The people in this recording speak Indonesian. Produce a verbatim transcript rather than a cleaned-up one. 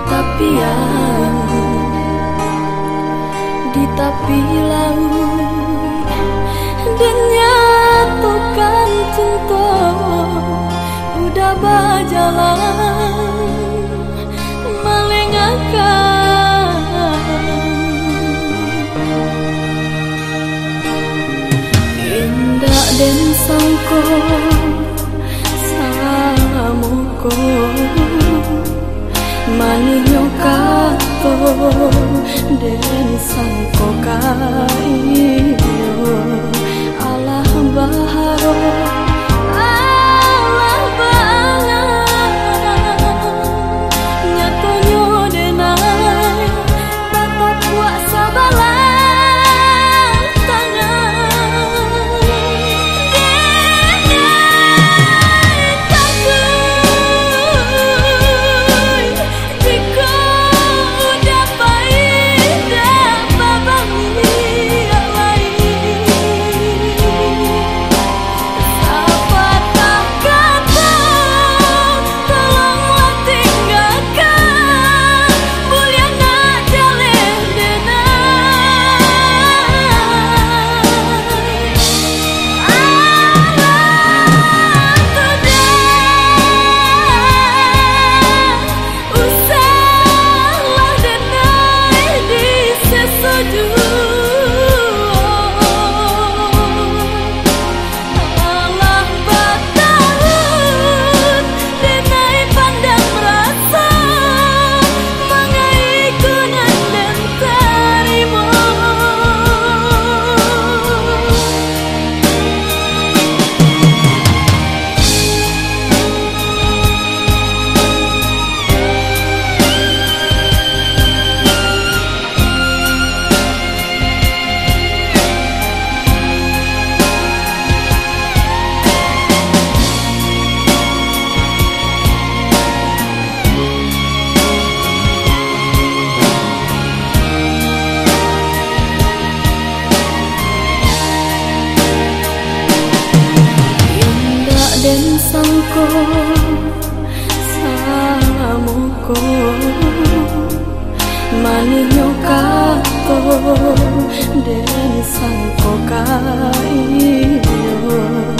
tepian di tepi laut dan nyatukan cinta udah berjalan melengakan indah dan sangko samuko maninyo kato den sangko kaiyo alah baharo alah bangan nyatonyo denai tatap puasa balang tangan denai takut jika udah pahit babang yang lain apa tak kata tolonglah tinggalkan mulyana jaleh usahlah denai di sesuju alah batahun denai pandang merasa mengai kunan dan terima indah dan sangko samuko maninyo kato den sangko kaiyo